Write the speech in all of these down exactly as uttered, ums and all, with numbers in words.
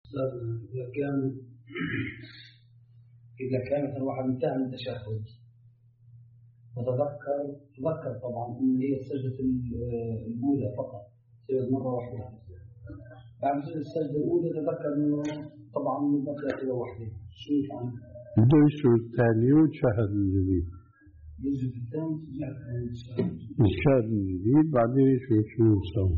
إذا كان إذا كانت الواحد انتهى من التشهد وتذكر تذكر طبعا إن هي السجدة الأولى فقط سجد مرة واحدة، بعد السجدة الأولى تذكر إنه طبعا من بقية كده واحدة شو يفعل؟ بده يسجد الثاني ويتشهد من جديد. يسجد الثاني ويتشهد يتشهد من جديد بعدين يسجد شو يسوي؟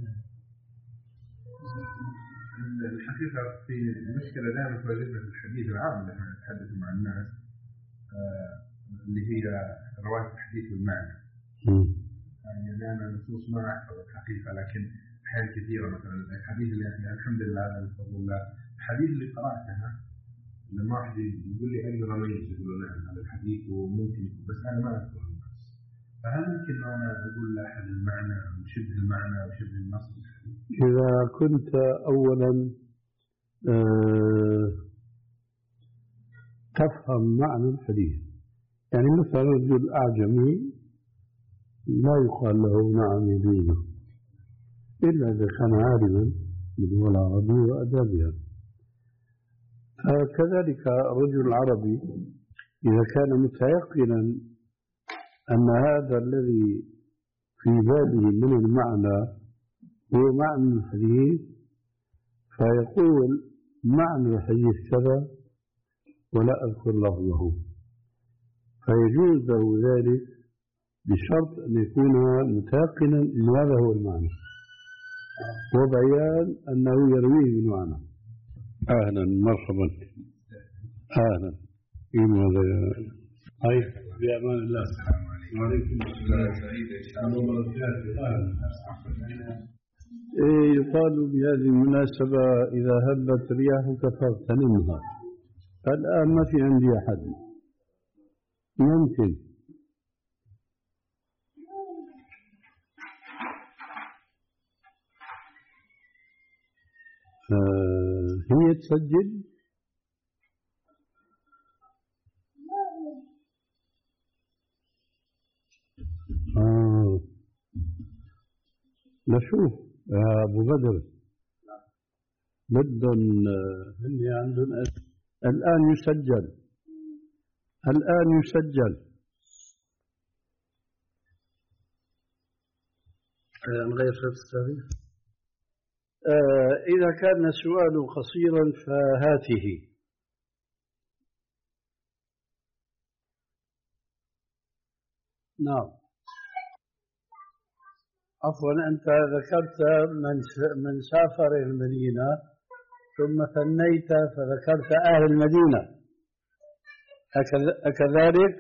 الحقيقة في المشكلة دائما تواجهنا في الحديث العام اللي احنا نتحدث مع الناس آه اللي هي رواية الحديث بالمعنى. يعني أنا نصوص ما أحفظ الحقيقة، لكن أحيان كثيرة مثلا الحديث اللي يعني الحمد لله بفضل الله الحديث اللي قرأتها لما واحد يقول لي أقدر أميز يقول نعم هذا الحديث وممكن يكون، بس أنا ما أذكر النص، فهل ممكن أنا أقول لأحد المعنى أو شبه المعنى أو شبه النص؟ إذا كنت أولا أه تفهم معنى الحديث، يعني مثلا رجل أعجمي لا يقال له نعم يدينه إلا إذا كان عالما باللغة العربية وأدابها. فكذلك الرجل العربي إذا كان متيقنا أن هذا الذي في باله من المعنى هو معنى الحديث فيقول معنى الحديث كذا ولا أذكر لفظه، فيجوز له ذلك بشرط أن يكون متيقنا أن هذا هو المعنى وبيان أنه يرويه بالمعنى. أهلا مرحبا أهلا إيمان طيب بأمان الله. السلام عليكم. وعليكم السلام. سعيد إن شاء الله وبركاته. يقال بهذه المناسبة إذا هبت رياحك فاغتنمها. الآن ما في عندي أحد يمكن آه هي تسجل آه نشوف يا أبو بدر بدهم هني عندهم الآن يسجل الآن يسجل نغير شرط التاريخ. آه إذا كان السؤال قصيرا فهاته. نعم عفوا أنت ذكرت من من سافر إلى المدينة ثم ثنيت فذكرت أهل المدينة أكذلك؟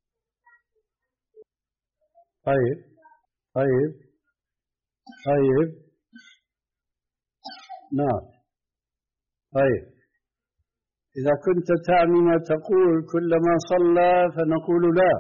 طيب طيب طيب نعم طيب إذا كنت تعني ما تقول كلما صلى فنقول لا،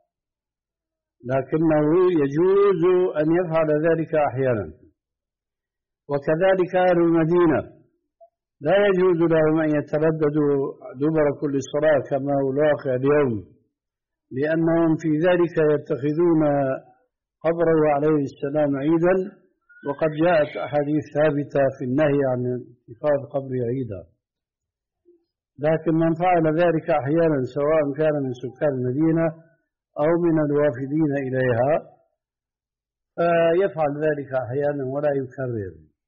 لكنه يجوز أن يفعل ذلك أحيانا. وكذلك أهل المدينة لا يجوز لهم أن يترددوا دبر كل صلاة كما هو الواقع اليوم، لأنهم في ذلك يتخذون قبره عليه السلام عيدا، وقد جاءت أحاديث ثابتة في النهي عن اتخاذ قبره عيدا. لكن من فعل ذلك أحيانا سواء كان من سكان المدينة أو من الوافدين إليها يفعل ذلك أحيانا ولا يكرر.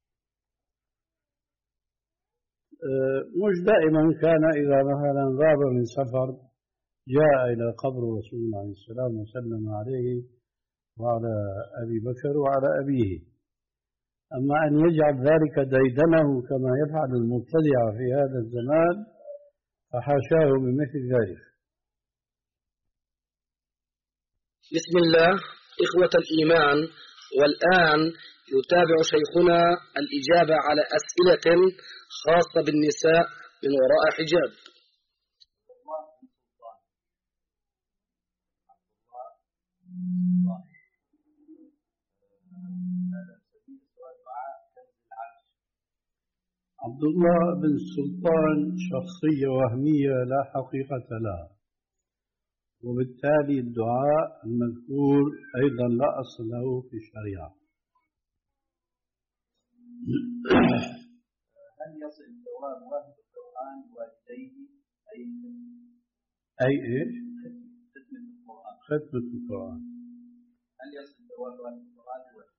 مش دائما كان إذا مثلا غاب من سفر جاء إلى قبر رسول الله عليه السلام وسلم عليه وعلى أبي بكر وعلى أبيه. أما أن يجعل ذلك ديدنه كما يفعل المبتدع في هذا الزمان فحاشاه بمثل ذلك. بسم الله إخوة الإيمان، والآن يتابع شيخنا الإجابة على أسئلة خاصة بالنساء من وراء حجاب. عبد الله بن سلطان شخصية وهمية لا حقيقة لها، وبالتالي الدعاء المذكور أيضا لا أصل له في الشريعة. هل يصل لو ثواب واحد القرآن والديه أي أي إيش؟ ختمة القرآن. ختمة القرآن. هل يصل ثواب واحد القرآن والديه؟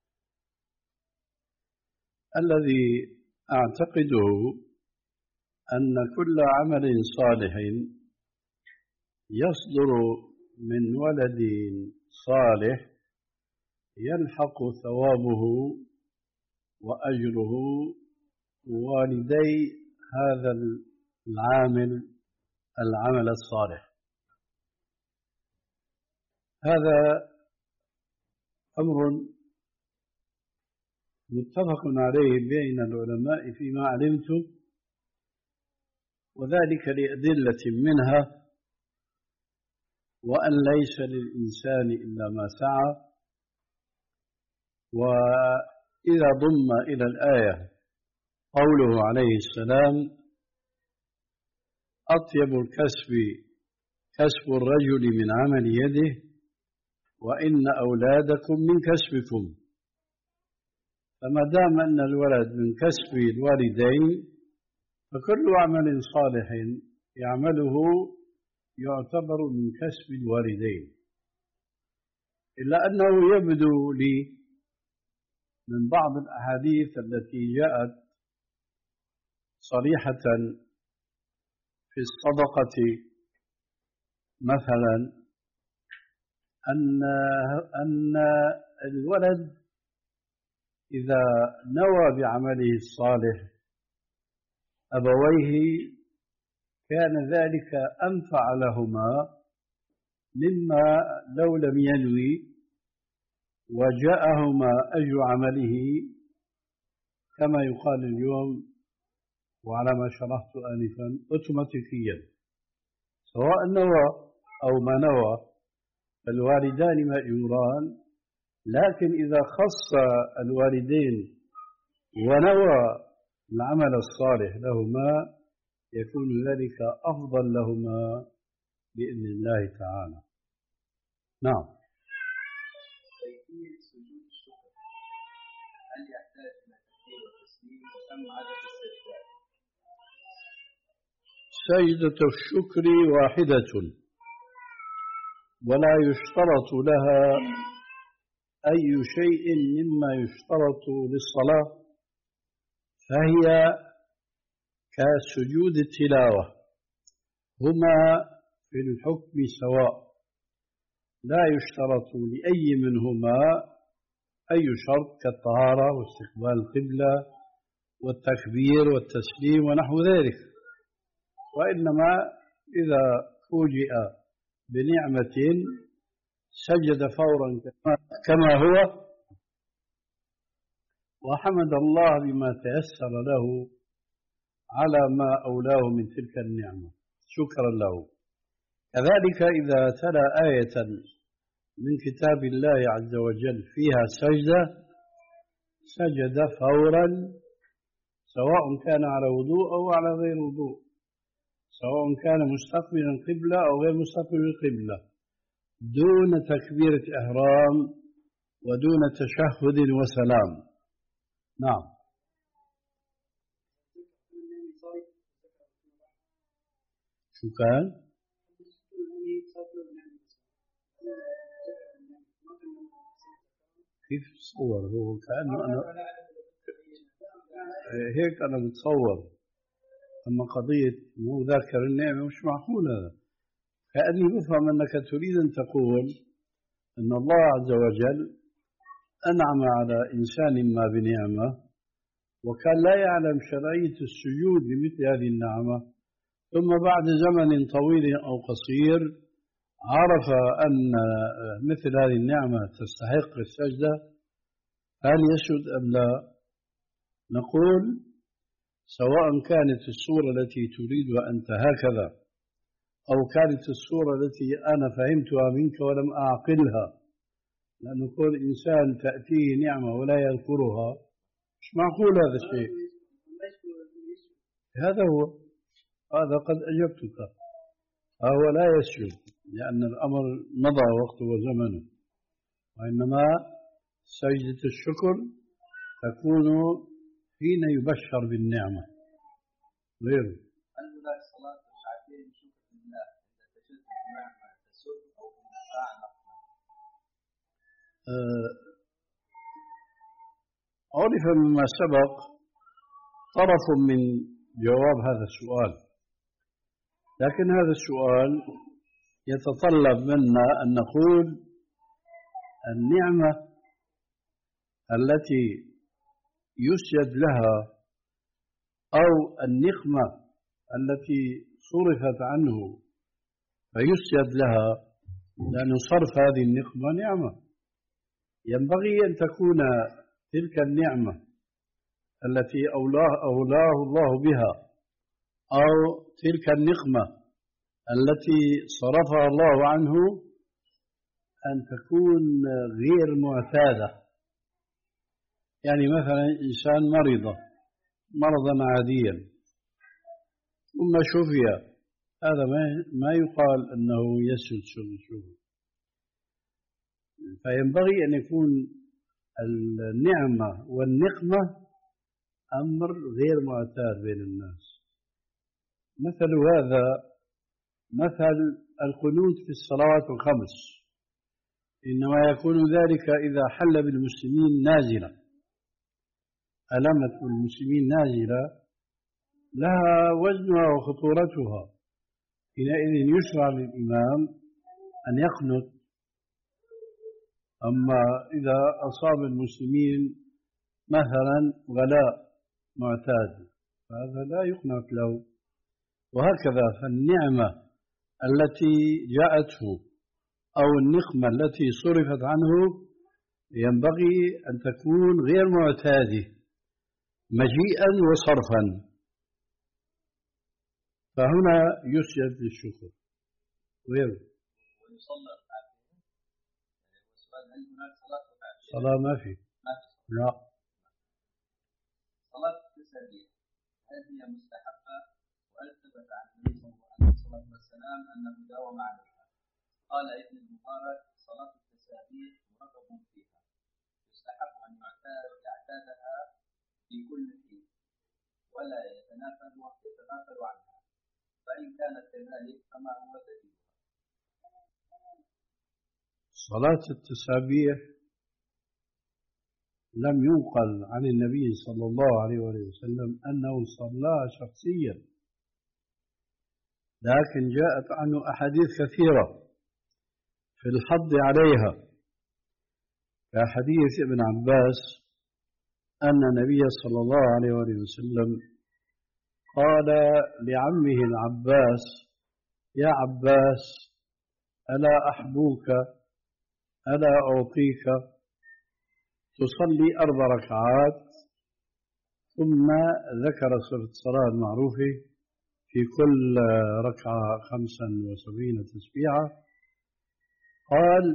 الذي أعتقده أن كل عمل صالح يصدر من ولد صالح يلحق ثوابه وأجره والدي هذا العامل العمل الصالح. هذا أمر متفق عليه بين العلماء فيما علمت، وذلك لأدلة منها وأن ليس للإنسان إلا ما سعى. وإذا ضم إلى الآية قوله عليه السلام: أطيب الكسب كسب الرجل من عمل يده وإن أولادكم من كسبكم. فما دام أن الولد من كسب الوالدين فكل عمل صالح يعمله يعتبر من كسب الوالدين، إلا أنه يبدو لي من بعض الأحاديث التي جاءت صريحة في الصدقة مثلا أن أن الولد إذا نوى بعمله الصالح أبويه كان ذلك أنفع لهما مما لو لم ينوي وجاءهما أجر عمله كما يقال اليوم وعلى ما شرحت آنفا أوتوماتيكيا، سواء نوى أو ما نوى فالوالدان مأجوران. لكن إذا خص الوالدين ونوى العمل الصالح لهما يكون ذلك أفضل لهما بإذن الله تعالى. نعم. كيفية سجود الشكر هل يحتاج إلى تكبير وتسليم أم عدد السجدات؟ سجدة الشكر واحدة ولا يشترط لها أي شيء مما يشترط للصلاة، فهي كسجود التلاوة، هما في الحكم سواء، لا يشترط لأي منهما أي شرط كالطهارة واستقبال القبلة والتكبير والتسليم ونحو ذلك، وإنما إذا فوجئ بنعمة سجد فورا كما هو وحمد الله بما تيسر له على ما أولاه من تلك النعمة شكرا له. كذلك إذا تلا آية من كتاب الله عز وجل فيها سجدة سجد فورا، سواء كان على وضوء أو على غير وضوء، سواء كان مستقبلا القبلة أو غير مستقبل القبلة، دون تكبيرة إحرام ودون تشهد وسلام. نعم. شو كان؟ كيف تصور؟ هو كأنه أنا هيك أنا بتصور، أما قضية مو ذاكر النعمة مش معقول هذا. كأني بفهم أنك تريد أن تقول أن الله عز وجل أنعم على إنسان ما بنعمة وكان لا يعلم شرعية السجود لمثل هذه النعمة، ثم بعد زمن طويل أو قصير عرف أن مثل هذه النعمة تستحق السجدة، هل يسجد أم لا؟ نقول سواء كانت الصورة التي تريد أنت هكذا أو كانت الصورة التي أنا فهمتها منك ولم أعقلها، لأن كل إنسان تأتيه نعمة ولا يذكرها مش معقول هذا الشيء. هذا هو، هذا قد أجبتك، فهو لا يسجد لأن الأمر مضى وقته وزمنه، وإنما سجدة الشكر تكون حين يبشر بالنعمة، غير. هل هناك صلاة ركعتين شكر لله إذا تشدد مع تسد أو اندفاع نقلا؟ عرف مما سبق طرف من جواب هذا السؤال، لكن هذا السؤال يتطلب منا أن نقول النعمة التي يسجد لها أو النقمة التي صرفت عنه فيسجد لها، لأن صرف هذه النقمة نعمة، ينبغي أن تكون تلك النعمة التي أولاه, أولاه الله بها أو تلك النقمة التي صرفها الله عنه أن تكون غير معتادة. يعني مثلا إنسان مرض مرضا عاديا ثم شفي، هذا ما يقال أنه يسجد شكر، فينبغي أن يكون النعمة والنقمة أمر غير معتاد بين الناس. مثل هذا مثل القنوت في الصلوات الخمس، إنما يكون ذلك إذا حل بالمسلمين نازلة، ألمة المسلمين نازلة لها وزنها وخطورتها، حينئذ يشرع للإمام أن يقنت. أما إذا أصاب المسلمين مثلا غلاء معتاد فهذا لا يقنت له. وهكذا فالنعمة التي جاءته أو النقمة التي صرفت عنه ينبغي أن تكون غير معتادة مجيئا وصرفا، فهنا يسجد للشكر غير. ويصلى ركعتين. والسؤال هل هناك صلاة ركعتين؟ صلاة ما في. ما في. لا. صلاة التسابيح هل هي مستحبة؟ وهل ثبت عن النبي صلى الله عليه وسلم أنه داوم عليها؟ قال ابن المبارك: صلاة التسابيح مرغب فيها، يستحب أن يعتادها في كل حين ولا يتنافل يتنافل عنها، فإن كانت كذلك فما هو دليلها؟ صلاة التسابيح لم ينقل عن النبي صلى الله عليه وسلم أنه صلاها شخصيا، لكن جاءت عنه أحاديث كثيرة في الحض عليها، كحديث ابن عباس أن النبي صلى الله عليه وسلم قال لعمه العباس: يا عباس ألا أحبوك ألا أعطيك تصلي أربع ركعات، ثم ذكر صفة الصلاة المعروفة في كل ركعة خمسا وسبعين تسبيحة، قال: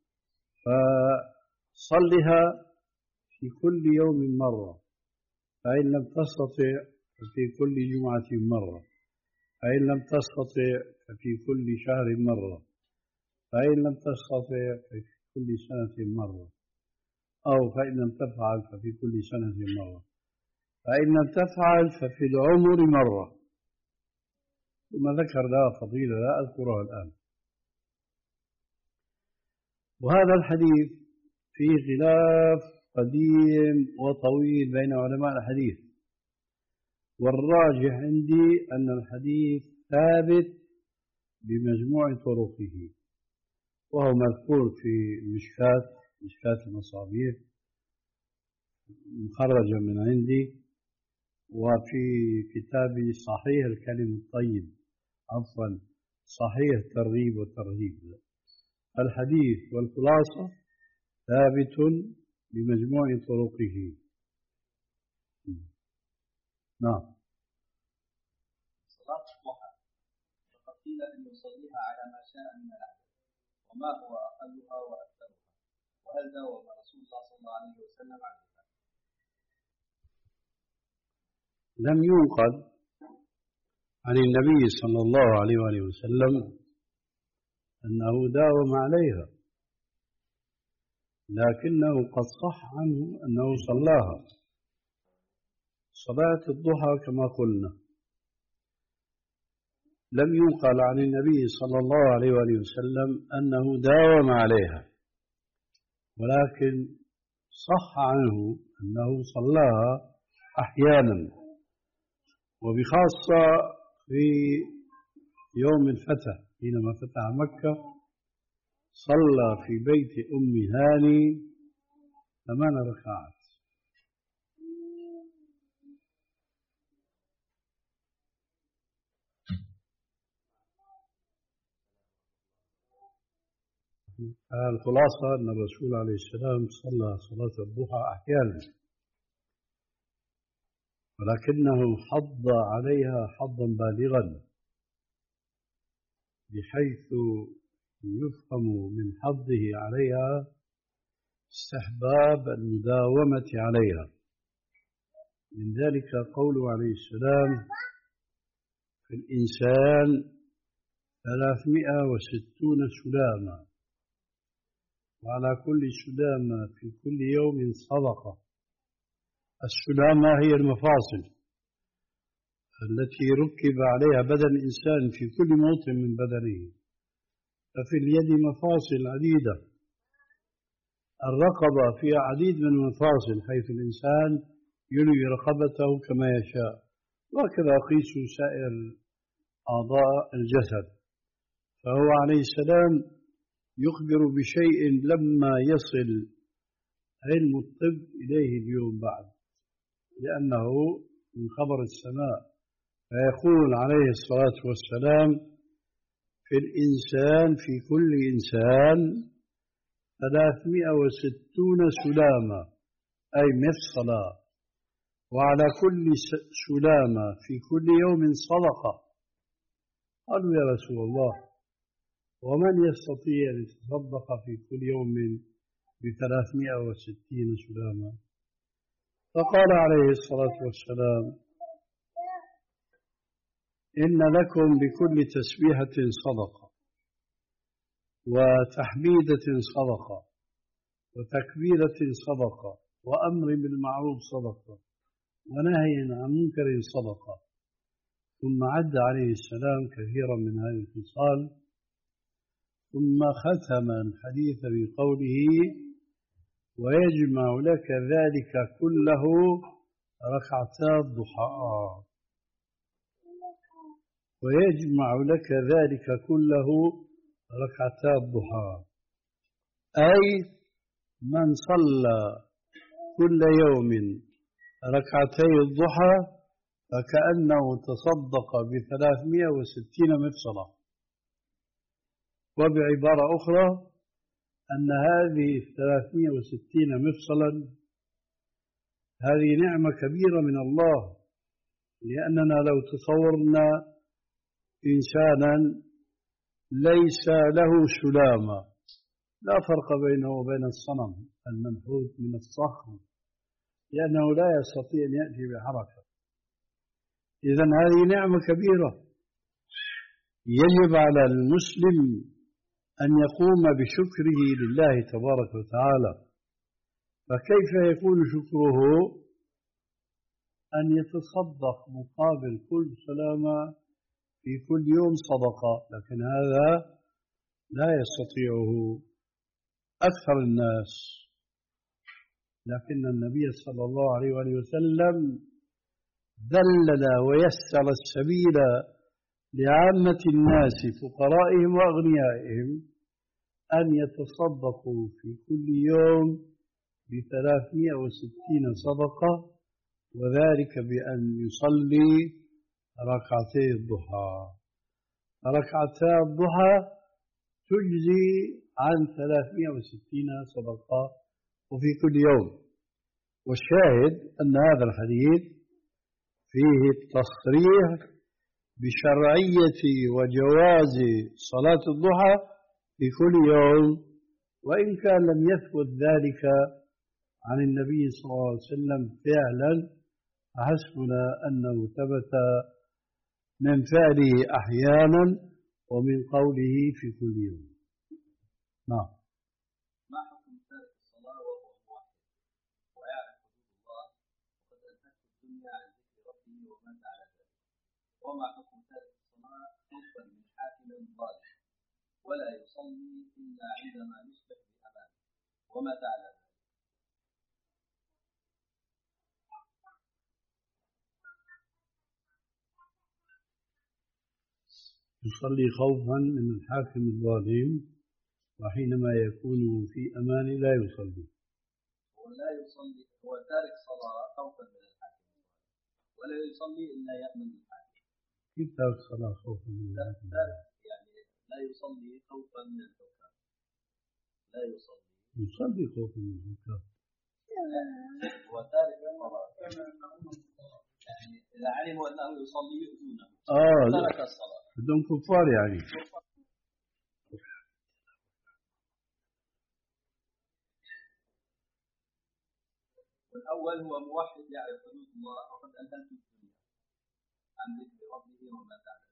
فصلها في كل يوم مرة، فإن لم تستطع ففي كل جمعة مرة، فإن لم تستطع ففي كل شهر مرة، فإن لم تستطع ففي كل سنة مرة، أو فإن لم تفعل ففي كل سنة مرة، فإن لم تفعل ففي العمر مرة، ثم ذكر لها فضيلة لا أذكرها الآن. وهذا الحديث فيه خلاف قديم وطويل بين علماء الحديث، والراجح عندي أن الحديث ثابت بمجموع طرقه، وهو مذكور في مشكات مشكات المصابيح مخرجا من عندي، وفي كتاب صحيح الكلم الطيب عفوا صحيح الترغيب والترهيب. الحديث والخلاصة ثابت بمجموع طرقه. نعم. صلاة الضحى فقد قيل أن يصليها على ما شاء من العدد، وما هو أقلها وأكثرها، وهل داوم رسول الله صلى الله عليه وسلم عليها؟ لم ينقل عن النبي صلى الله عليه وسلم أنه داوم عليها، لكنه قد صح عنه أنه صلاها. صلاة الضحى كما قلنا لم ينقل عن النبي صلى الله عليه وآله وسلم أنه داوم عليها، ولكن صح عنه أنه صلاها أحيانا، وبخاصة في يوم الفتح حينما فتح مكة صلى في بيت أم هاني ثمان ركعات. الخلاصة أن الرسول عليه السلام صلى صلاة الضحى أحيانا، ولكنه حض عليها حظا بالغا بحيث يفهم من حظه عليها استحباب المداومة عليها. من ذلك قوله عليه السلام: في الإنسان ثلاثمائة وستون سلامة، وعلى كل سلامة في كل يوم صدقة. السلامة هي المفاصل التي ركب عليها بدن الإنسان في كل موطن من بدنه، ففي اليد مفاصل عديدة، الرقبة فيها عديد من المفاصل حيث الإنسان يلوي رقبته كما يشاء، وكذا قيسوا سائر أعضاء الجسد. فهو عليه السلام يخبر بشيء لما يصل علم الطب إليه اليوم بعد، لأنه من خبر السماء، فيقول عليه الصلاة والسلام: في الإنسان في كل إنسان ثلاثمائة وستون سلامة، أي مفصلا، وعلى كل سلامة في كل يوم صدقة. قالوا: يا رسول الله، ومن يستطيع أن يتصدق في كل يوم بثلاثمائة وستين سلامة؟ فقال عليه الصلاة والسلام: إن لكم بكل تسبيحة صدقة، وتحميدة صدقة، وتكبيرة صدقة، وأمر بالمعروف صدقة، ونهي عن منكر صدقة. ثم عد عليه السلام كثيرا من هذه الخصال، ثم ختم الحديث بقوله: ويجمع لك ذلك كله ركعتا الضحى. ويجمع لك ذلك كله ركعتا الضحى، أي من صلى كل يوم ركعتي الضحى فكأنه تصدق بثلاثمائة وستين مفصلة. وبعبارة أخرى أن هذه الثلاثمائة وستين مفصلا هذه نعمة كبيرة من الله، لأننا لو تصورنا إنسانا ليس له سلامة لا فرق بينه وبين الصنم المنحوت من الصخر، لأنه لا يستطيع أن يأتي بحركة. إذن هذه نعمة كبيرة يجب على المسلم أن يقوم بشكره لله تبارك وتعالى. فكيف يكون شكره؟ أن يتصدق مقابل كل سلامة في كل يوم صدقة، لكن هذا لا يستطيعه أكثر الناس. لكن النبي صلى الله عليه وآله وسلم ذلل ويسر السبيل لعامة الناس فقرائهم وأغنيائهم أن يتصدقوا في كل يوم بثلاثمائة وستين صدقة، وذلك بأن يصلي ركعتي الضحى. ركعتا الضحى تجزي عن ثلاثمائة وستين صدقة وفي كل يوم. والشاهد أن هذا الحديث فيه التصريح بشرعية وجواز صلاة الضحى في كل يوم، وإن كان لم يثبت ذلك عن النبي صلى الله عليه وسلم فعلا، فحسبنا أنه ثبت من فعله أحيانا ومن قوله في كل يوم. نعم. ما حكم تارك الصلاة وهو موحد ويعرف حدود الله وقد أنهته الدنيا عن ذكر ربه ومات على ذلك؟ وما حكم تارك الصلاة خوفا من حاكم ظالم ولا يصلي إلا عندما يصبح بأمانه ومتى على ذلك؟ يصلي خوفا من الحاكم الظالم، وحينما يكون في أمان لا يصلي. ولا يصلي هو تارك صلاة خوفا من الحاكم ولا يصلي إلا يأمن الحاكم. كيف تارك صلاة خوفا من الحاكم؟ يعني لا يصلي خوفا من الحكام. لا يصلي يصلي خوفا من الحكام. هو تارك الصلاة يعني إذا علموا أنه يصلي يؤذونه آه ترك الصلاة. بدهم كفار يعني. والأول هو موحد يعرف حدود الله وقد أنهلت الدنيا عن ذكر ربه وما تعالى.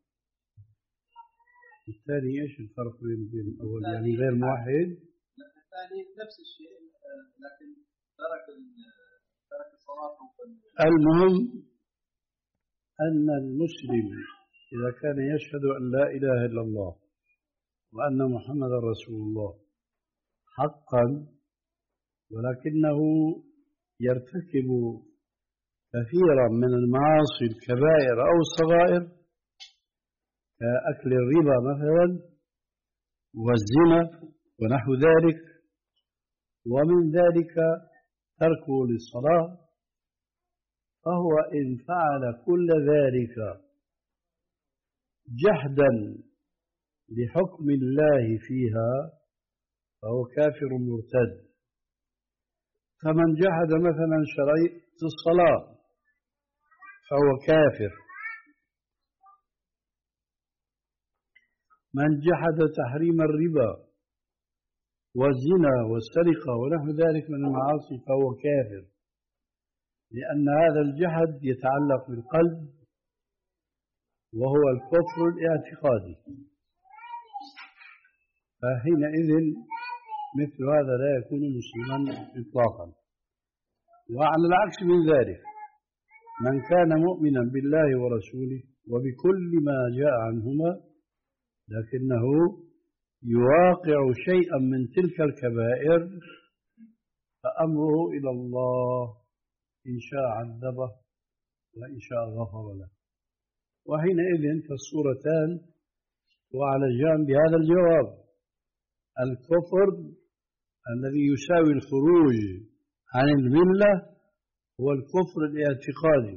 الثاني ايش الفرق بين بين الأول يعني غير موحد؟ الثاني نفس الشيء لكن ترك ترك الصلاة. المهم أن المسلم إذا كان يشهد أن لا إله إلا الله وأن محمد رسول الله حقا، ولكنه يرتكب كثيرا من المعاصي الكبائر أو الصغائر كأكل الربا مثلا والزنا ونحو ذلك، ومن ذلك تركه للصلاة، فهو إن فعل كل ذلك جحدا لحكم الله فيها فهو كافر مرتد. فمن جحد مثلا شريعة الصلاة فهو كافر، من جحد تحريم الربا والزنا والسرقة ونحو ذلك من المعاصي فهو كافر، لأن هذا الجحد يتعلق بالقلب وهو الكفر الاعتقادي، فحينئذ مثل هذا لا يكون مسلما إطلاقا. وعلى العكس من ذلك من كان مؤمنا بالله ورسوله وبكل ما جاء عنهما لكنه يواقع شيئا من تلك الكبائر فأمره إلى الله، إن شاء عذبه وإن شاء غفر له. وحينئذ فالصورتان وعلى جانب هذا الجواب الكفر الذي يساوي الخروج عن الملة هو الكفر الاعتقادي.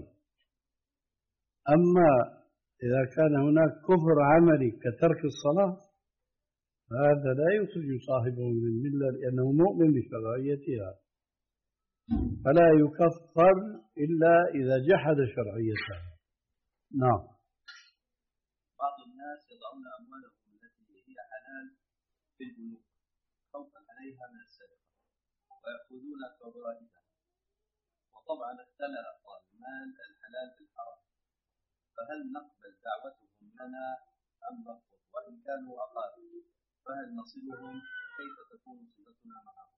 أما إذا كان هناك كفر عملي كترك الصلاة فهذا لا يخرج صاحبه من الملة لأنه مؤمن بشرعيتها، فلا يكفر إلا إذا جحد شرعيتها. نعم. بعض الناس يضعون أموالهم التي هي حلال في البنوك خوفا عليها من السرقة ويأخذون فوائدها، وطبعا اختلف المال الحلال بالحرام، فهل نقبل دعوتهم لنا أم نرفض؟ وإن كانوا أقارب فهل نصلهم؟ كيف تكون صلتنا معهم؟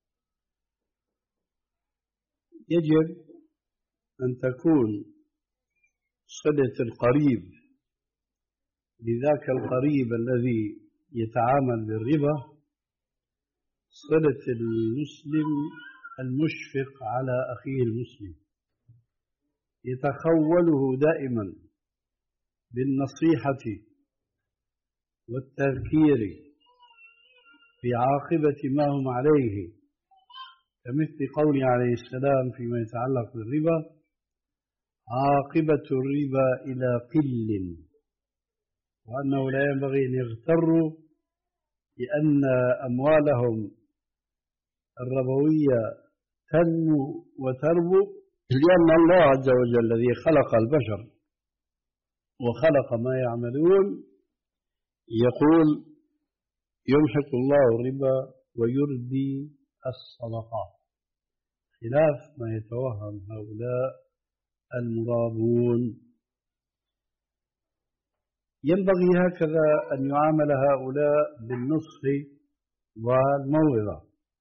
يجب أن تكون صلة القريب لذاك القريب الذي يتعامل بالربا صلة المسلم المشفق على أخيه المسلم، يتخوله دائما بالنصيحة والتذكير في عاقبة ما هم عليه، كمثل قوله عليه السلام فيما يتعلق بالربا: عاقبة الربا إلى قل، وأنه لا ينبغي أن يغتروا لأن أموالهم الربوية تنمو وتربو، لأن الله عز وجل الذي خلق البشر وخلق ما يعملون يقول: يمحق الله الربا ويربي الصدقات، خلاف ما يتوهم هؤلاء المرابون. ينبغي هكذا أن يعامل هؤلاء بالنصح والموعظة،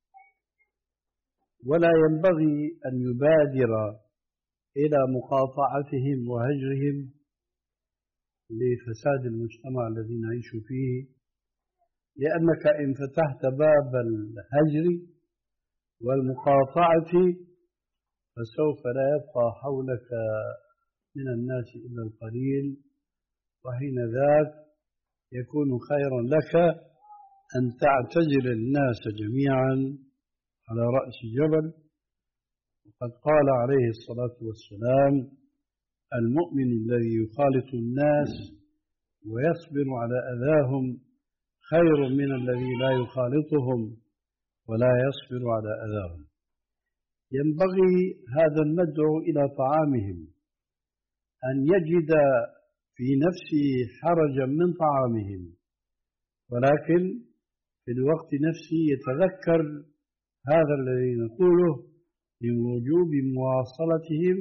ولا ينبغي أن يبادر إلى مقاطعتهم وهجرهم لفساد المجتمع الذي نعيش فيه، لأنك إن فتحت باب الهجر والمقاطعة فسوف لا يبقى حولك من الناس إلا القليل، وحين ذاك يكون خيرا لك أن تعتزل الناس جميعا على رأس جبل. وقد قال عليه الصلاة والسلام: المؤمن الذي يخالط الناس ويصبر على أذاهم خير من الذي لا يخالطهم ولا يصبر على أذاهم. ينبغي هذا المدعو إلى طعامهم أن يجد في نفسه حرجا من طعامهم، ولكن في الوقت نفسه يتذكر هذا الذي نقوله من وجوب مواصلتهم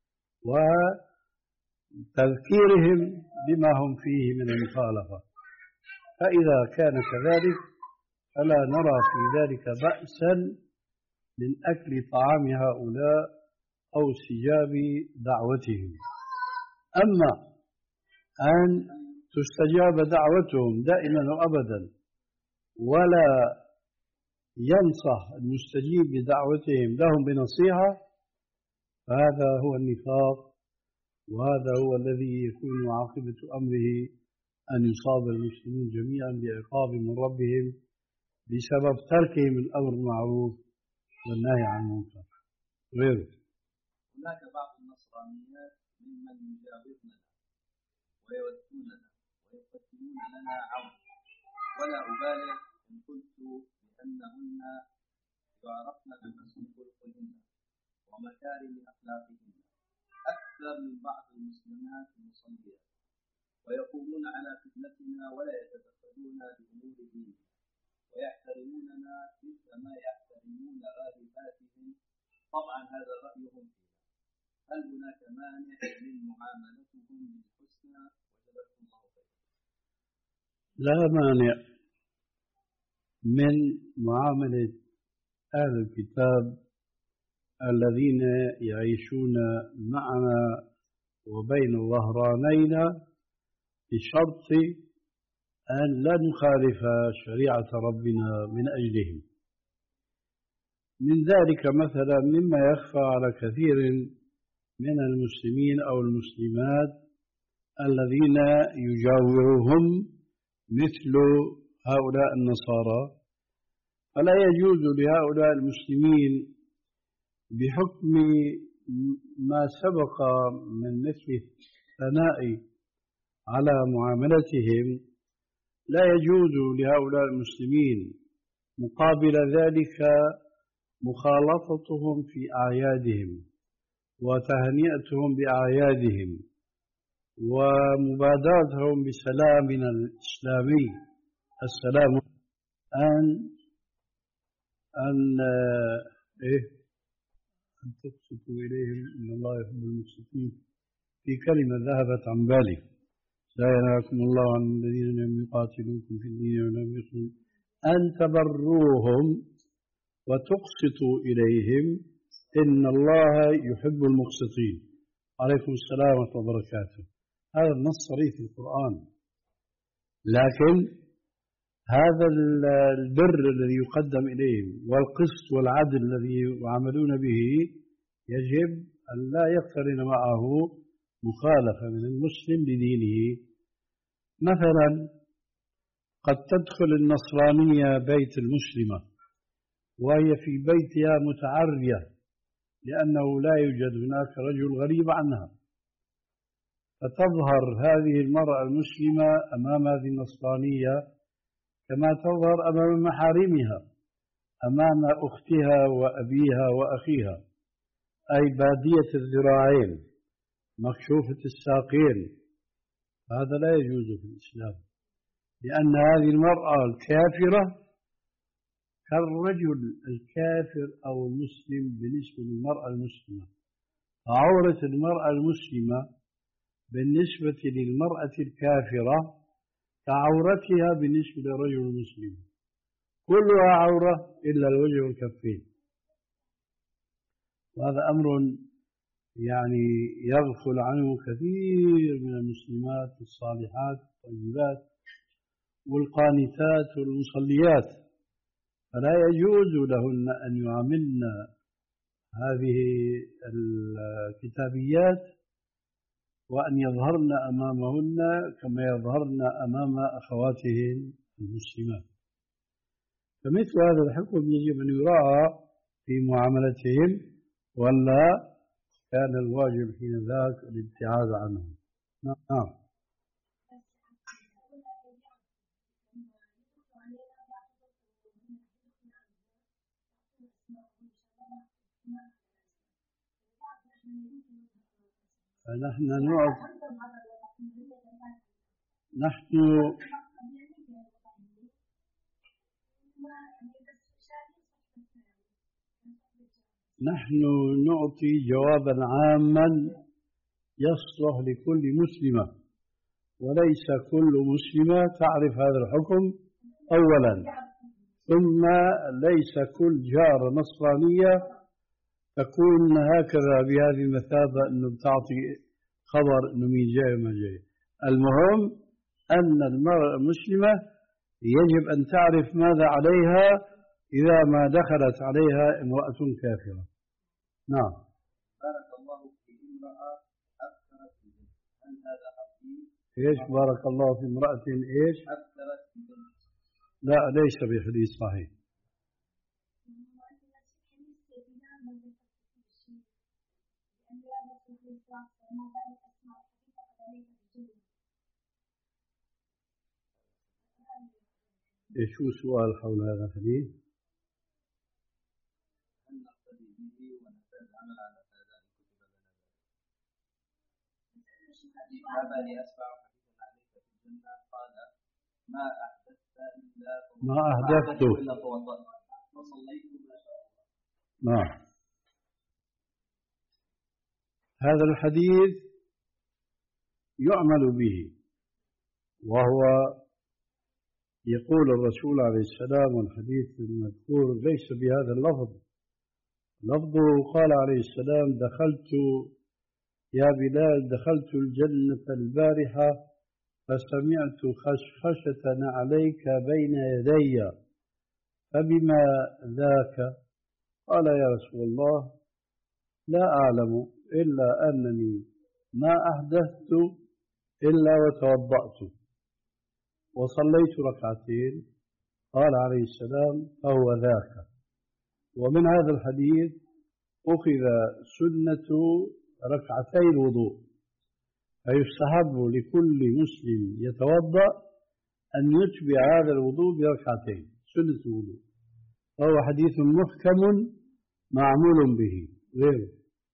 وتذكيرهم بما هم فيه من المخالفة. فإذا كان كذلك فلا نرى في ذلك بأسا من أكل طعام هؤلاء أو استجاب دعوتهم. أما أن تستجاب دعوتهم دائما وأبدا ولا ينصح المستجيب لدعوتهم لهم بنصيحة، فهذا هو النفاق، وهذا هو الذي يكون عاقبة أمره أن يصاب المسلمون جميعا بعقاب من ربهم بسبب تركهم الأمر بالمعروف والنهي عن المنكر. غيره هناك بعض النصرانيات ممن يجاوروننا ويودوننا ويقدمون لنا عون، ولا أبالغ إن قلت بأنهن يعرفن بحسن خلقهن ومكارم أخلاقهن أكثر من بعض المسلمات المصليات، ويقومون على خدمتنا ولا يتدخلون بأمور ديننا، ويحترموننا مثل ما يحترمون غالباتهم. طبعا هذا رأيهم فينا. هل هناك مانع من معاملتهم بالحسنى؟ وجزاكم الله خيرا. لا مانع من معاملة أهل الكتاب الذين يعيشون معنا وبين ظهرانينا بشرط أن لا نخالف شريعة ربنا من أجلهم. من ذلك مثلا مما يخفى على كثير من المسلمين أو المسلمات الذين يجاورهم مثل هؤلاء النصارى، فلا يجوز لهؤلاء المسلمين بحكم ما سبق من مثل الثناء على معاملتهم، لا يجوز لهؤلاء المسلمين مقابل ذلك مخالطتهم في أعيادهم وتهنئتهم بأعيادهم ومبادرتهم بسلامنا الإسلامي السلام أن أن إيه أن تقسطوا إليهم إن الله يحب المقسطين، في كلمة ذهبت عن بالي: لا ينهاكم الله عن الذين لم يقاتلوكم في الدين ولم يخرجوا أن تبروهم وتقسطوا إليهم إن الله يحب المقسطين. عليكم السلام ورحمة الله وبركاته. هذا النص صريح في القرآن، لكن هذا البر الذي يقدم إليهم والقسط والعدل الذي يعملون به يجب أن لا يقترن معه مخالفة من المسلم لدينه. مثلا قد تدخل النصرانية بيت المسلمة وهي في بيتها متعرية لأنه لا يوجد هناك رجل غريب عنها، فتظهر هذه المرأة المسلمة أمام هذه النصرانية كما تظهر أمام محارمها، أمام أختها وأبيها وأخيها، أي بادية الذراعين مكشوفة الساقين. هذا لا يجوز في الإسلام، لأن هذه المرأة الكافرة كالرجل الكافر أو المسلم بالنسبة للمرأة المسلمة. عورة المرأة المسلمة بالنسبة للمرأة الكافرة كعورتها بالنسبة للرجل المسلم، كلها عورة إلا الوجه والكفين. وهذا أمر يعني يغفل عنه كثير من المسلمات الصالحات الطيبات والقانتات والمصليات، فلا يجوز لهن أن يعاملن هذه الكتابيات وأن يظهرن أمامهن كما يظهرن أمام أخواتهن المسلمات. فمثل هذا الحكم يجب أن يراعى في معاملتهم، ولا كان الواجب حين ذاك الابتعاد عنهم. نعم. فنحن نعطي نحن نحن نعطي جوابا عاما يصلح لكل مسلمة، وليس كل مسلمة تعرف هذا الحكم أولا، ثم ليس كل جار نصرانية تكون هكذا بهذه المثابة أنه بتعطي خبر أنه مين جاي وما جاي. المهم أن المرأة المسلمة يجب أن تعرف ماذا عليها إذا ما دخلت عليها امرأة كافرة. نعم. بارك الله في امرأة أكثرت ببنت، هل هذا حقيقي؟ إيش بارك الله في امرأة إيش؟ أكثرت ببنت. لا، ليس بحديث صحيح. إيش هو سؤال حول هذا الحديث؟ هل نقتدي به ونحتاج العمل على هذا الكتب لنا؟ هذا لأسمع حديثا عليك في الجنة قال ما أحدثت إلا ما أحدثت إلا توضأت وصليت ما شاء الله. نعم. هذا الحديث يعمل به، وهو يقول الرسول عليه السلام، والحديث المذكور ليس بهذا اللفظ، لفظه قال عليه السلام دخلت يا بلال دخلت الجنة البارحة فسمعت خشخشة عليك بين يدي فبما ذاك؟ قال يا رسول الله لا أعلم إلا أنني ما أحدثت إلا وتوضأت وصليت ركعتين. قال عليه السلام فهو ذاك. ومن هذا الحديث أخذ سنة ركعتي الوضوء، فيستحب لكل مسلم يتوضأ أن يتبع هذا الوضوء بركعتين سنة الوضوء، فهو حديث محكم معمول به. غيره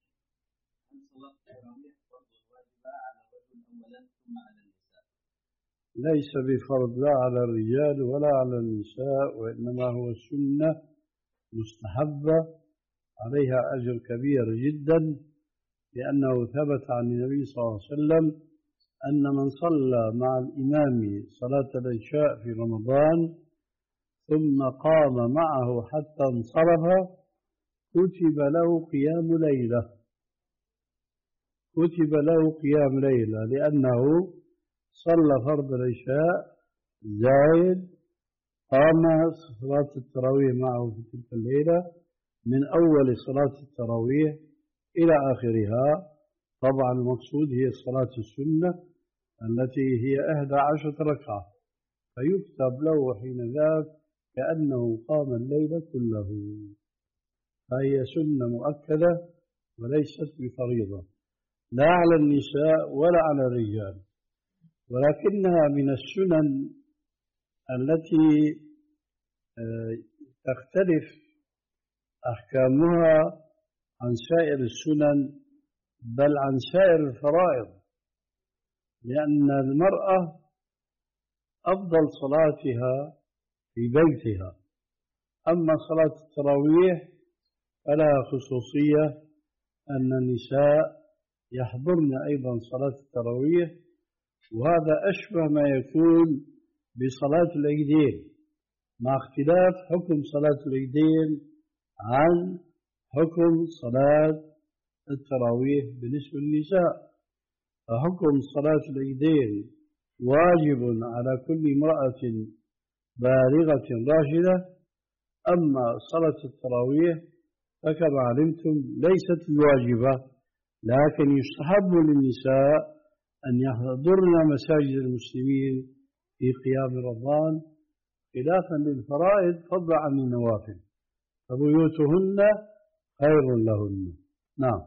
ليس بفرض لا على الرجال ولا على النساء، وإنما هو سنة مستحبة عليها أجر كبير جدا، لأنه ثبت عن النبي صلى الله عليه وسلم أن من صلى مع الإمام صلاة العشاء في رمضان ثم قام معه حتى انصرف كتب له قيام ليلة، كتب له قيام ليلة، لأنه صلى فرض العشاء زائد قام صلاة التراويح معه في تلك الليلة من أول صلاة التراويح إلى آخرها. طبعا المقصود هي صلاة السنة التي هي إحدى عشرة ركعة، فيكتب له حين ذاك كأنه قام الليل كله، فهي سنة مؤكدة وليست بفريضة لا على النساء ولا على الرجال، ولكنها من السنن التي تختلف أحكامها عن سائر السنن بل عن سائر الفرائض، لأن المرأة أفضل صلاتها في بيتها، أما صلاة التراويح فلها خصوصية أن النساء يحضرن أيضا صلاة التراويح، وهذا أشبه ما يكون بصلاة العيدين، مع اختلاف حكم صلاة العيدين عن حكم صلاة التراويح بالنسبة للنساء، فحكم صلاة العيدين واجب على كل امرأة بالغة راشدة. أما صلاة التراويح فكما علمتم ليست واجبة، لكن يستحب للنساء أن يحضرن مساجد المسلمين في قيام رمضان خلافا للفرائض فضلا عن النوافل، فبيوتهن خير لهن. نعم.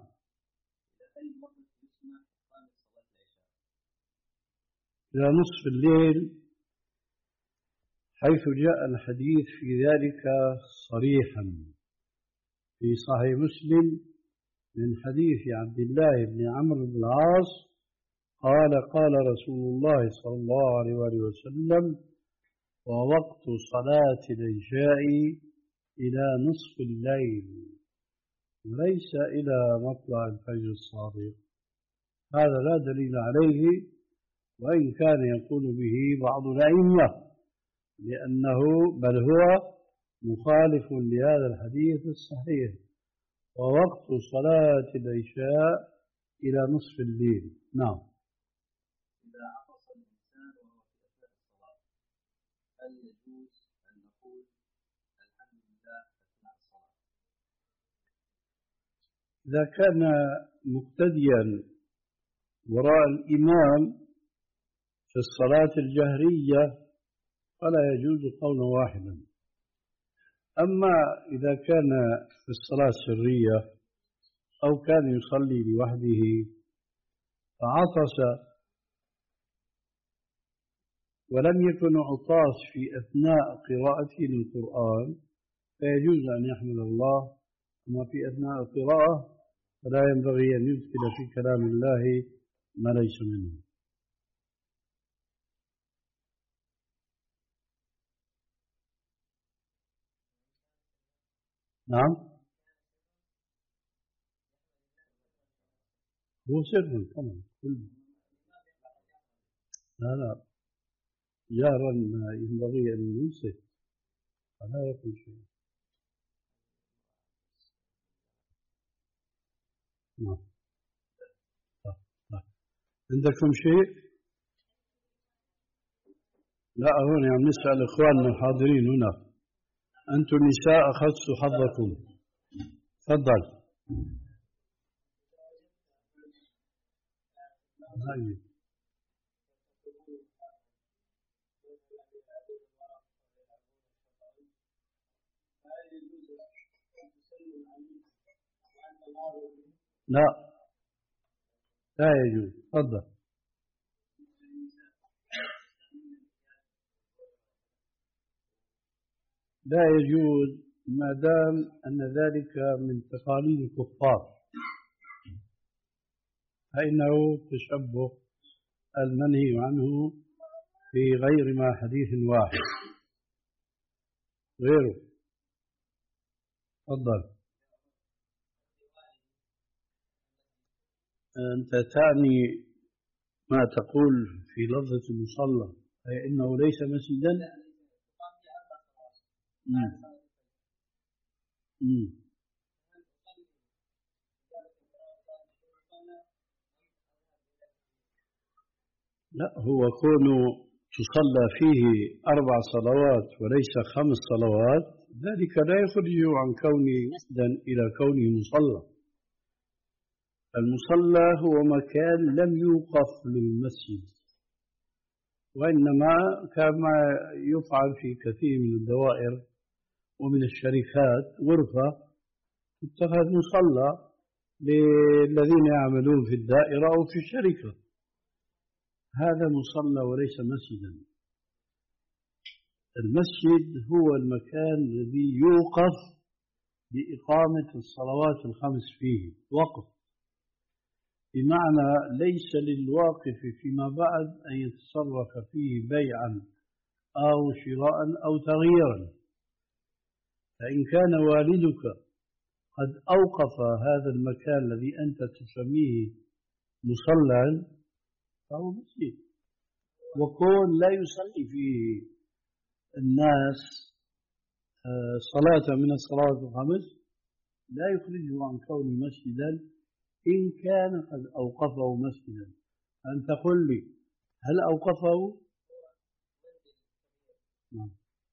إلى نصف الليل، حيث جاء الحديث في ذلك صريحا في صحيح مسلم من حديث عبد الله بن عمرو بن العاص قال قال رسول الله صلى الله عليه وآله وسلم: ووقت صلاة العشاء إلى نصف الليل وليس إلى مطلع الفجر الصادق. هذا لا دليل عليه، وإن كان يقول به بعض الأئمة، لأنه بل هو مخالف لهذا الحديث الصحيح: ووقت صلاة العشاء إلى نصف الليل. نعم. إذا عطس الإنسان وهو في أثناء الصلاة هل يجوز أن نقول الحمد لله أثناء الصلاة؟ إذا كان مقتديا وراء الإمام في الصلاة الجهرية فلا يجوز قولا واحدا. أما إذا كان في الصلاة السرية أو كان يصلي لوحده فعطس ولم يكن عطاس في أثناء قراءته للقرآن فيجوز أن يحمد الله، أما في أثناء القراءة فلا ينبغي أن يدخل في كلام الله ما ليس منه. نعم، هو سر طبعا كله. لا لا، جارا ينبغي أن ينصت فلا يقول شيء. نعم. عندكم شيء؟ لا، هنا عم نسأل إخواننا الحاضرين هنا. أنتم النساء أخذتوا حظكم، تفضل. لا لا يجوز، تفضل. لا يجوز ما دام أن ذلك من تقاليد الكفار، فإنه تشبه المنهي عنه في غير ما حديث واحد غيره. تفضل. أنت تعني ما تقول في لفظة المصلى أي إنه ليس مسجدا؟ مم. مم. لا، هو كون تصلى فيه أربع صلوات وليس خمس صلوات ذلك لا يخرج عن كونه مسجدا إلى كونه مصلى. المصلى هو مكان لم يوقف للمسجد، وإنما كما يفعل في كثير من الدوائر ومن الشركات غرفة تتخذ مصلى للذين يعملون في الدائرة أو في الشركة، هذا مصلى وليس مسجدا. المسجد هو المكان الذي يوقف لإقامة الصلوات الخمس فيه وقف، بمعنى ليس للواقف فيما بعد أن يتصرف فيه بيعا أو شراء أو تغييرا. فإن كان والدك قد أوقف هذا المكان الذي أنت تسميه مصلى فهو مسجد، وكون لا يصلي فيه الناس صلاة من الصلوات الخمس لا يخرجه عن كونه مسجدا إن كان قد أوقفه مسجدا، أنت قل لي هل أوقفه؟ نعم.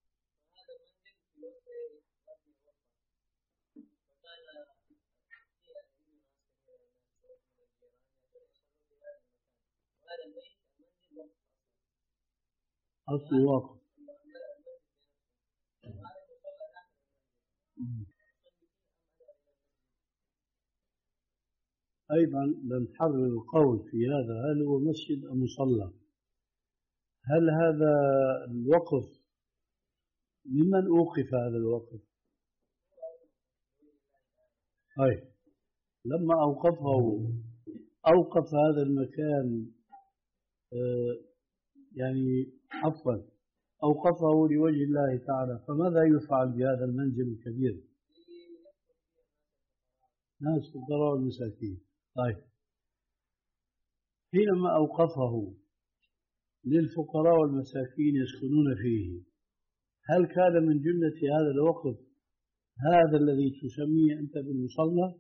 أصل واقف. أيضا لنحرر القول في هذا، هل هو مسجد أم مصلى؟ هل هذا الوقف ممن أوقف هذا الوقف؟ أي لما أوقفه أوقف هذا المكان آه يعني عفوا أوقفه لوجه الله تعالى، فماذا يفعل بهذا المنزل الكبير؟ ناس فقراء والمساكين. طيب حينما أوقفه للفقراء والمساكين يسكنون فيه، هل كان من جملة هذا الوقف هذا الذي تسميه أنت بالمصلى؟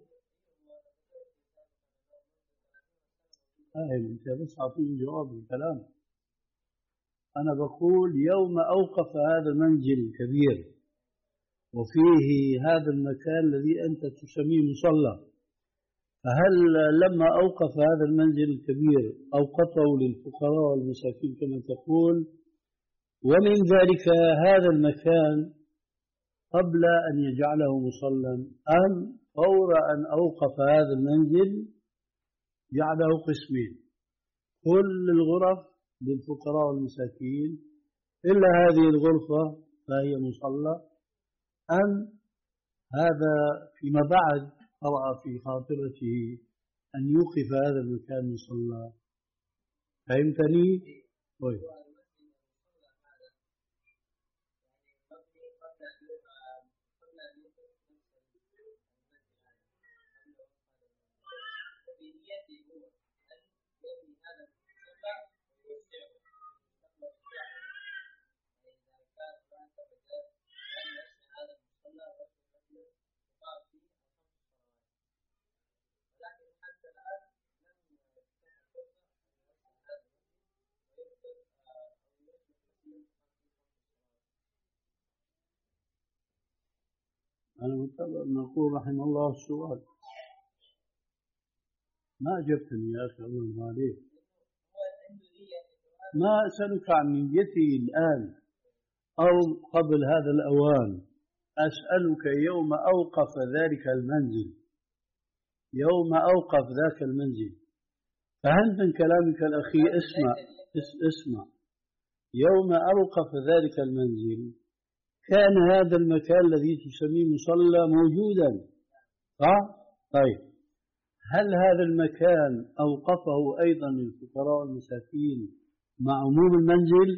فاهم أنت، بس أعطيني جواب الكلام. أنا بقول يوم أوقف هذا المنزل الكبير وفيه هذا المكان الذي أنت تسميه مصلى، فهل لما أوقف هذا المنزل الكبير أوقفه للفقراء والمساكين كما تقول، ومن ذلك هذا المكان قبل أن يجعله مصلى، أم فور أن أوقف هذا المنزل جعله قسمين، كل الغرف للفقراء والمساكين إلا هذه الغرفة فهي مصلى، أم هذا فيما بعد طرأ في خاطرته أن يوقف هذا المكان مصلى؟ فهمتني؟ طيب أنا متابع نقول رحمه الله السؤال، ما أجبتني يا أخي الله عليك. ما أسألك عن نيته الآن أو قبل هذا الأوان، أسألك يوم أوقف ذلك المنزل، يوم أوقف ذاك المنزل، فهل من كلامك الأخي اسمع اسمع يوم أوقف ذلك المنزل كان هذا المكان الذي تسميه مصلى موجودا صح؟ طيب هل هذا المكان أوقفه أيضا للفقراء والمساكين مع عموم المنزل؟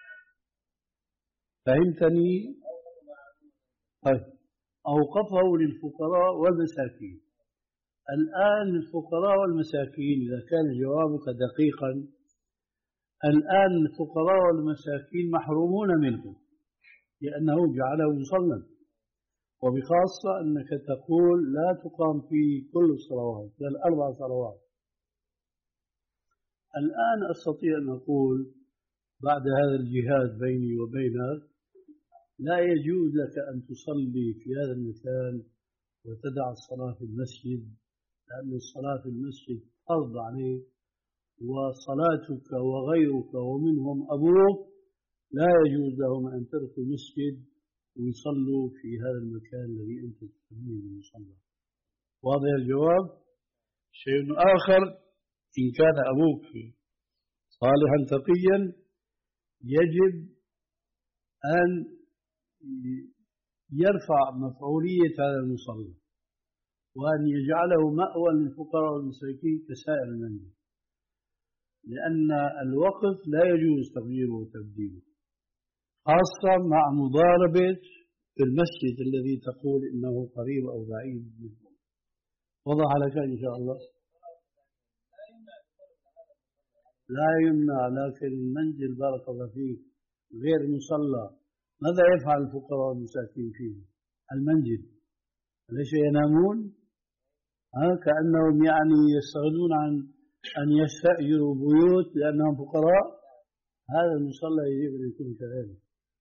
فهمتني؟ طيب أوقفه للفقراء والمساكين. الآن الفقراء والمساكين إذا كان جوابك دقيقا، الآن الفقراء والمساكين محرومون منه لأنه جعله مصلى، وبخاصة أنك تقول لا تقام في كل الصلوات بل أربع صلوات. الآن أستطيع أن أقول بعد هذا الجهاد بيني وبينك لا يجوز لك أن تصلي في هذا المكان وتدع الصلاة في المسجد، لأن الصلاة في المسجد فرض عليك، وصلاتك وغيرك ومنهم أبوك لا يجوز لهم أن تركوا المسجد ويصلوا في هذا المكان الذي أنت تسميه المصلى. واضح الجواب؟ شيء آخر، إن كان أبوك صالحا تقيا يجب أن يرفع مفعولية هذا المصلى وأن يجعله مأوى للفقراء والمساكين كسائر المنزل، لأن الوقف لا يجوز تغييره وتبديله، خاصة مع مضاربة المسجد الذي تقول إنه قريب أو بعيد منه. وضح لك إن شاء الله؟ لا يمنع، لكن المنزل بارك الله فيك غير مصلى، ماذا يفعل الفقراء والمساكين فيه؟ المنزل أليس ينامون؟ ها كأنهم يعني يستغنون عن أن يستأجروا بيوت لأنهم فقراء. هذا المصلى يجب أن يكون كذلك.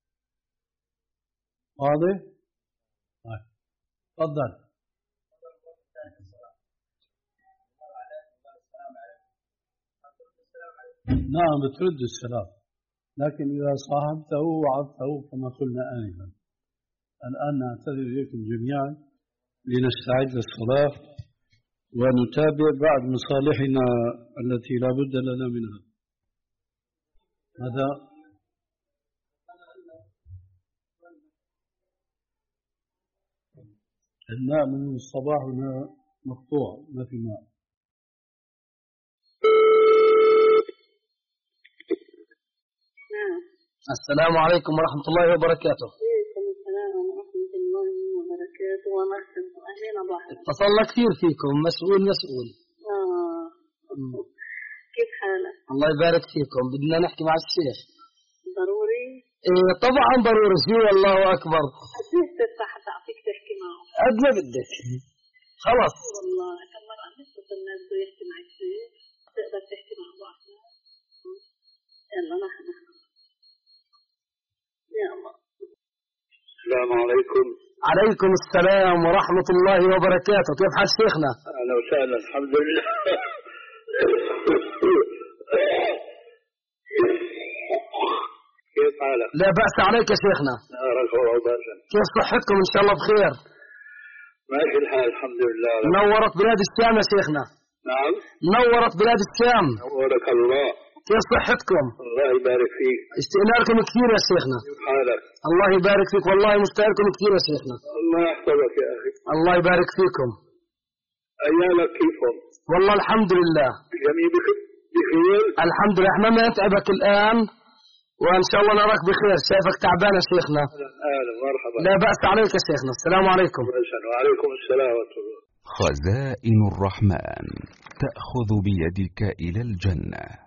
واضح؟ طيب تفضل. نعم بترد السلام، لكن إذا صاحبته وعظته كما قلنا آنفا. الآن نعتذر إليكم جميعا لنستعد للصلاة ونتابع بعض مصالحنا التي لا بد لنا منها. هذا الماء من الصباح هنا مقطوع، ما في ماء. السلام عليكم ورحمة الله وبركاته. وعليكم السلام ورحمة الله وبركاته. ومرحبا أهلا بحر. اتصلنا كثير فيكم، مسؤول مسؤول. آه. كيف حالك؟ الله يبارك فيكم. بدنا نحكي مع الشيخ. ضروري؟ إيه طبعا ضروري. شو والله أكبر. قديش تدفع حتى أعطيك تحكي معه؟ قد ما بدك. خلص. والله كم مرة نسبة الناس بده يحكي معك شيء تقدر تحكي مع بعض. يلا نحن. يا الله. السلام عليكم. عليكم السلام ورحمة الله وبركاته. كيف حال شيخنا؟ أهلا وسهلا. الحمد لله. كيف حالك؟ لا بأس عليك يا شيخنا. لا رفع بأسا. كيف صحتكم؟ إن شاء الله بخير. ماشي الحال الحمد لله. نورت بلاد الشام يا شيخنا. نعم. نورت بلاد الشام. نورك الله. كيف صحتكم؟ الله يبارك فيك. اشتقنا لكم كثير يا شيخنا. كيف حالك؟ الله يبارك فيك، والله مشتاق لكم كثير يا شيخنا. الله يحفظك يا أخي. الله يبارك فيكم. أيامك كيفهم؟ والله الحمد لله. جميع بخير؟ الحمد لله. احنا ما نتعبك الآن وإن شاء الله نراك بخير. شايفك تعبان يا شيخنا. أهلا مرحبا. لا بأس عليك يا شيخنا. السلام عليكم. وعليكم السلام ورحمة الله. خزائن الرحمن تأخذ بيدك إلى الجنة.